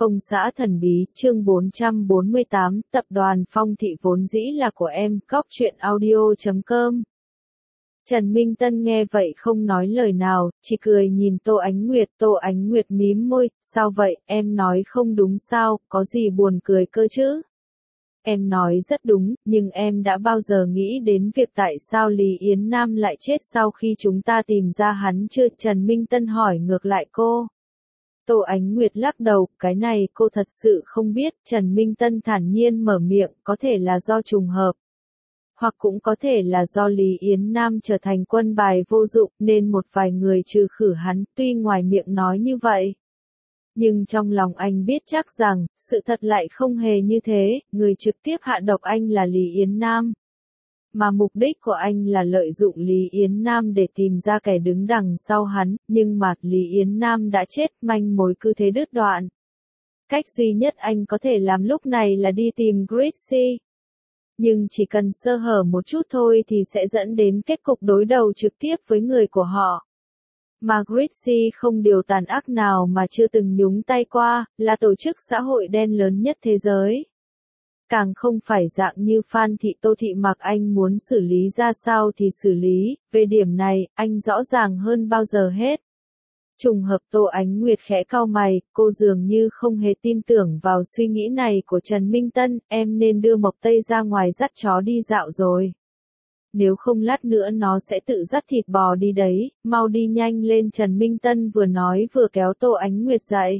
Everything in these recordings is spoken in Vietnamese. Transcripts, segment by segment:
Công xã thần bí, chương 448, tập đoàn Phong Thị vốn dĩ là của em, góc truyện audio.com. Trần Minh Tân nghe vậy không nói lời nào, chỉ cười nhìn Tô Ánh Nguyệt mím môi, sao vậy, em nói không đúng sao, có gì buồn cười cơ chứ? Em nói rất đúng, nhưng em đã bao giờ nghĩ đến việc tại sao Lý Yến Nam lại chết sau khi chúng ta tìm ra hắn chưa? Trần Minh Tân hỏi ngược lại cô. Tô Ánh Nguyệt lắc đầu, cái này cô thật sự không biết. Trần Minh Tân thản nhiên mở miệng, có thể là do trùng hợp. Hoặc cũng có thể là do Lý Yến Nam trở thành quân bài vô dụng nên một vài người trừ khử hắn, tuy ngoài miệng nói như vậy. Nhưng trong lòng anh biết chắc rằng, sự thật lại không hề như thế, người trực tiếp hạ độc anh là Lý Yến Nam. Mà mục đích của anh là lợi dụng Lý Yến Nam để tìm ra kẻ đứng đằng sau hắn, nhưng mà Lý Yến Nam đã chết, manh mối cứ thế đứt đoạn. Cách duy nhất anh có thể làm lúc này là đi tìm Gracie. Nhưng chỉ cần sơ hở một chút thôi thì sẽ dẫn đến kết cục đối đầu trực tiếp với người của họ. Mà Gracie không điều tàn ác nào mà chưa từng nhúng tay qua, là tổ chức xã hội đen lớn nhất thế giới. Càng không phải dạng như Phan Thị Tô Thị Mặc anh muốn xử lý ra sao thì xử lý, về điểm này, anh rõ ràng hơn bao giờ hết. Trùng hợp Tô Ánh Nguyệt khẽ cau mày, cô dường như không hề tin tưởng vào suy nghĩ này của Trần Minh Tân, em nên đưa Mộc Tây ra ngoài dắt chó đi dạo rồi. Nếu không lát nữa nó sẽ tự dắt thịt bò đi đấy, mau đi nhanh lên. Trần Minh Tân vừa nói vừa kéo Tô Ánh Nguyệt dậy.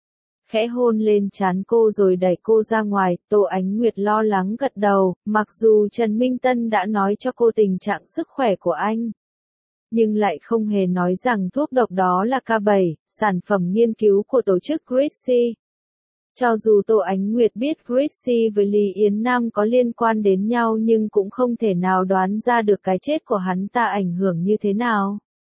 Khẽ hôn lên trán cô rồi đẩy cô ra ngoài, Tô Ánh Nguyệt lo lắng gật đầu, mặc dù Trần Minh Tân đã nói cho cô tình trạng sức khỏe của anh. Nhưng lại không hề nói rằng thuốc độc đó là K7, sản phẩm nghiên cứu của tổ chức Gracie. Cho dù Tô Ánh Nguyệt biết Gracie với Lý Yến Nam có liên quan đến nhau nhưng cũng không thể nào đoán ra được cái chết của hắn ta ảnh hưởng như thế nào.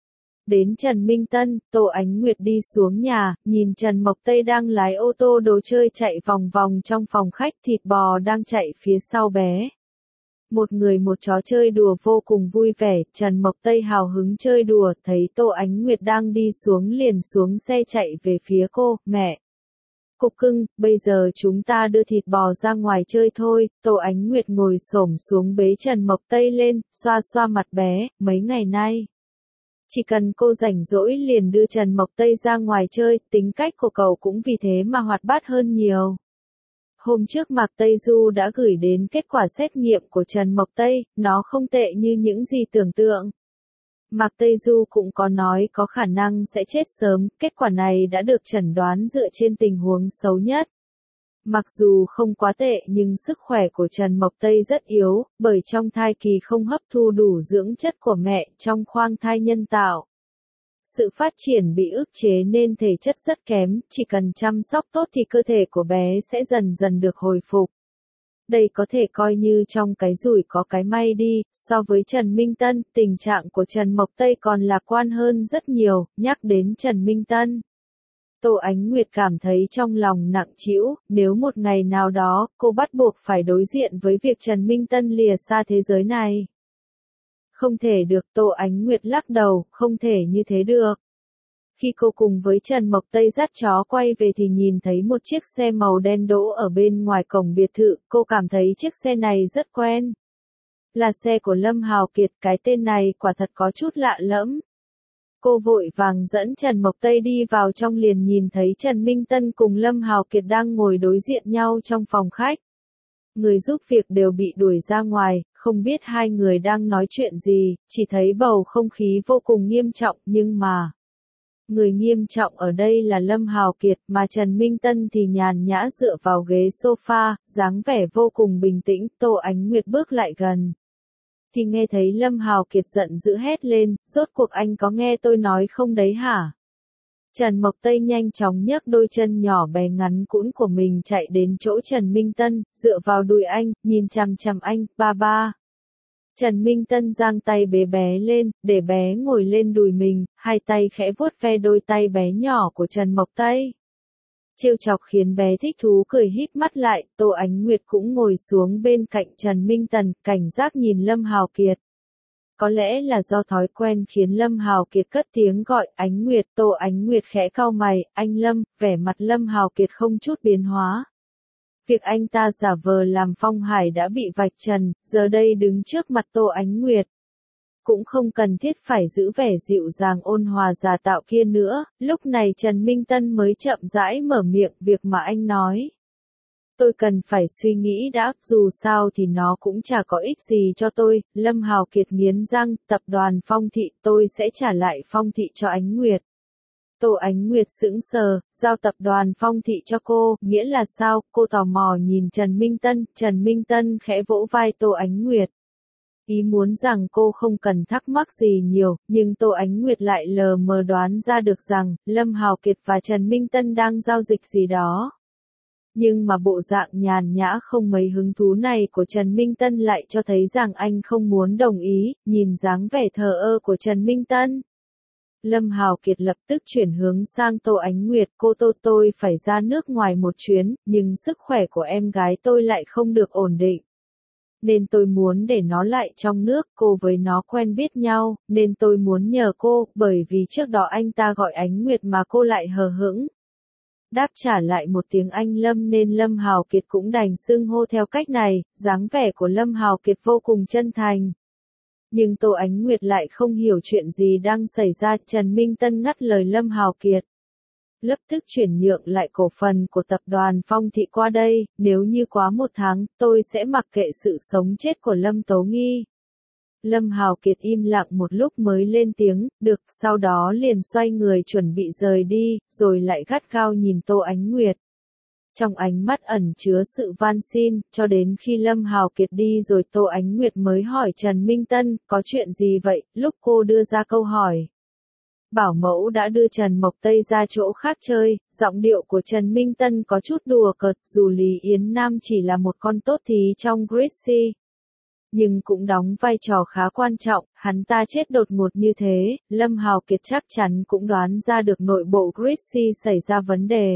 Đến Trần Minh Tân, Tô Ánh Nguyệt đi xuống nhà, nhìn Trần Mộc Tây đang lái ô tô đồ chơi chạy vòng vòng trong phòng khách, thịt bò đang chạy phía sau bé. Một người một chó chơi đùa vô cùng vui vẻ, Trần Mộc Tây hào hứng chơi đùa, thấy Tô Ánh Nguyệt đang đi xuống liền xuống xe chạy về phía cô, mẹ. Cục cưng, bây giờ chúng ta đưa thịt bò ra ngoài chơi thôi. Tô Ánh Nguyệt ngồi xổm xuống bế Trần Mộc Tây lên, xoa xoa mặt bé, mấy ngày nay. Chỉ cần cô rảnh rỗi liền đưa Trần Mộc Tây ra ngoài chơi, tính cách của cậu cũng vì thế mà hoạt bát hơn nhiều. Hôm trước Mạc Tây Du đã gửi đến kết quả xét nghiệm của Trần Mộc Tây, nó không tệ như những gì tưởng tượng. Mạc Tây Du cũng có nói có khả năng sẽ chết sớm, kết quả này đã được chẩn đoán dựa trên tình huống xấu nhất. Mặc dù không quá tệ nhưng sức khỏe của Trần Mộc Tây rất yếu, bởi trong thai kỳ không hấp thu đủ dưỡng chất của mẹ trong khoang thai nhân tạo. Sự phát triển bị ức chế nên thể chất rất kém, chỉ cần chăm sóc tốt thì cơ thể của bé sẽ dần dần được hồi phục. Đây có thể coi như trong cái rủi có cái may đi, so với Trần Minh Tân, tình trạng của Trần Mộc Tây còn lạc quan hơn rất nhiều. Nhắc đến Trần Minh Tân, Tô Ánh Nguyệt cảm thấy trong lòng nặng trĩu, nếu một ngày nào đó, cô bắt buộc phải đối diện với việc Trần Minh Tân lìa xa thế giới này. Không thể được, Tô Ánh Nguyệt lắc đầu, không thể như thế được. Khi cô cùng với Trần Mộc Tây dắt chó quay về thì nhìn thấy một chiếc xe màu đen đỗ ở bên ngoài cổng biệt thự, cô cảm thấy chiếc xe này rất quen. Là xe của Lâm Hào Kiệt, cái tên này quả thật có chút lạ lẫm. Cô vội vàng dẫn Trần Mộc Tây đi vào trong liền nhìn thấy Trần Minh Tân cùng Lâm Hào Kiệt đang ngồi đối diện nhau trong phòng khách. Người giúp việc đều bị đuổi ra ngoài, không biết hai người đang nói chuyện gì, chỉ thấy bầu không khí vô cùng nghiêm trọng nhưng mà... Người nghiêm trọng ở đây là Lâm Hào Kiệt mà Trần Minh Tân thì nhàn nhã dựa vào ghế sofa, dáng vẻ vô cùng bình tĩnh. Tô Ánh Nguyệt bước lại gần. Thì nghe thấy Lâm Hào Kiệt giận dữ hét lên, rốt cuộc anh có nghe tôi nói không đấy hả? Trần Mộc Tây nhanh chóng nhấc đôi chân nhỏ bé ngắn cũn của mình chạy đến chỗ Trần Minh Tân, dựa vào đùi anh, nhìn chằm chằm anh, ba ba. Trần Minh Tân giang tay bế bé lên, để bé ngồi lên đùi mình, hai tay khẽ vuốt ve đôi tay bé nhỏ của Trần Mộc Tây. Trêu chọc khiến bé thích thú cười híp mắt lại, Tô Ánh Nguyệt cũng ngồi xuống bên cạnh Trần Minh Tân, cảnh giác nhìn Lâm Hào Kiệt. Có lẽ là do thói quen khiến Lâm Hào Kiệt cất tiếng gọi Ánh Nguyệt. Tô Ánh Nguyệt khẽ cau mày, anh Lâm, vẻ mặt Lâm Hào Kiệt không chút biến hóa. Việc anh ta giả vờ làm Phong Hải đã bị vạch trần, giờ đây đứng trước mặt Tô Ánh Nguyệt. Cũng không cần thiết phải giữ vẻ dịu dàng ôn hòa giả tạo kia nữa, lúc này Trần Minh Tân mới chậm rãi mở miệng việc mà anh nói. Tôi cần phải suy nghĩ đã, dù sao thì nó cũng chả có ích gì cho tôi. Lâm Hào Kiệt nghiến răng, tập đoàn Phong Thị, tôi sẽ trả lại Phong Thị cho Ánh Nguyệt. Tô Ánh Nguyệt sững sờ, giao tập đoàn Phong Thị cho cô, nghĩa là sao? Cô tò mò nhìn Trần Minh Tân khẽ vỗ vai Tô Ánh Nguyệt. Ý muốn rằng cô không cần thắc mắc gì nhiều, nhưng Tô Ánh Nguyệt lại lờ mờ đoán ra được rằng, Lâm Hào Kiệt và Trần Minh Tân đang giao dịch gì đó. Nhưng mà bộ dạng nhàn nhã không mấy hứng thú này của Trần Minh Tân lại cho thấy rằng anh không muốn đồng ý, nhìn dáng vẻ thờ ơ của Trần Minh Tân. Lâm Hào Kiệt lập tức chuyển hướng sang Tô Ánh Nguyệt, tôi phải ra nước ngoài một chuyến, nhưng sức khỏe của em gái tôi lại không được ổn định. Nên tôi muốn để nó lại trong nước, cô với nó quen biết nhau, nên tôi muốn nhờ cô, bởi vì trước đó anh ta gọi Ánh Nguyệt mà cô lại hờ hững. Đáp trả lại một tiếng anh Lâm nên Lâm Hào Kiệt cũng đành xưng hô theo cách này, dáng vẻ của Lâm Hào Kiệt vô cùng chân thành. Nhưng Tô Ánh Nguyệt lại không hiểu chuyện gì đang xảy ra, Trần Minh Tân ngắt lời Lâm Hào Kiệt. Lập tức chuyển nhượng lại cổ phần của tập đoàn Phong Thị qua đây, nếu như quá 1 tháng, tôi sẽ mặc kệ sự sống chết của Lâm Tố Nghi. Lâm Hào Kiệt im lặng một lúc mới lên tiếng, được, sau đó liền xoay người chuẩn bị rời đi, rồi lại gắt gao nhìn Tô Ánh Nguyệt. Trong ánh mắt ẩn chứa sự van xin, cho đến khi Lâm Hào Kiệt đi rồi Tô Ánh Nguyệt mới hỏi Trần Minh Tân, có chuyện gì vậy, lúc cô đưa ra câu hỏi. Bảo mẫu đã đưa Trần Mộc Tây ra chỗ khác chơi, giọng điệu của Trần Minh Tân có chút đùa cợt, dù Lý Yến Nam chỉ là một con tốt thí trong Gracie. Nhưng cũng đóng vai trò khá quan trọng, hắn ta chết đột ngột như thế, Lâm Hào Kiệt chắc chắn cũng đoán ra được nội bộ Gracie xảy ra vấn đề.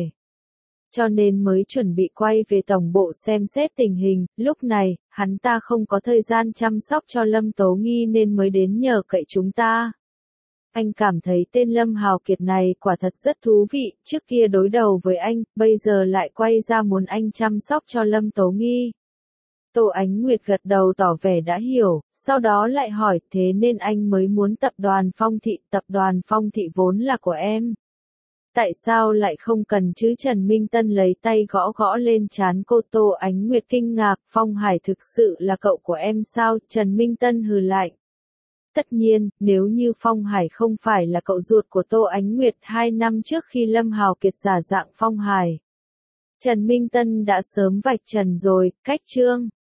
Cho nên mới chuẩn bị quay về tổng bộ xem xét tình hình, lúc này, hắn ta không có thời gian chăm sóc cho Lâm Tố Nghi nên mới đến nhờ cậy chúng ta. Anh cảm thấy tên Lâm Hào Kiệt này quả thật rất thú vị, trước kia đối đầu với anh, bây giờ lại quay ra muốn anh chăm sóc cho Lâm Tố Nghi. Tô Ánh Nguyệt gật đầu tỏ vẻ đã hiểu, sau đó lại hỏi, thế nên anh mới muốn tập đoàn Phong Thị vốn là của em. Tại sao lại không cần chứ? Trần Minh Tân lấy tay gõ gõ lên trán cô. Tô Ánh Nguyệt kinh ngạc, Phong Hải thực sự là cậu của em sao? Trần Minh Tân hừ lạnh. Tất nhiên, nếu như Phong Hải không phải là cậu ruột của Tô Ánh Nguyệt 2 năm trước khi Lâm Hào Kiệt giả dạng Phong Hải, Trần Minh Tân đã sớm vạch trần rồi, cách chương.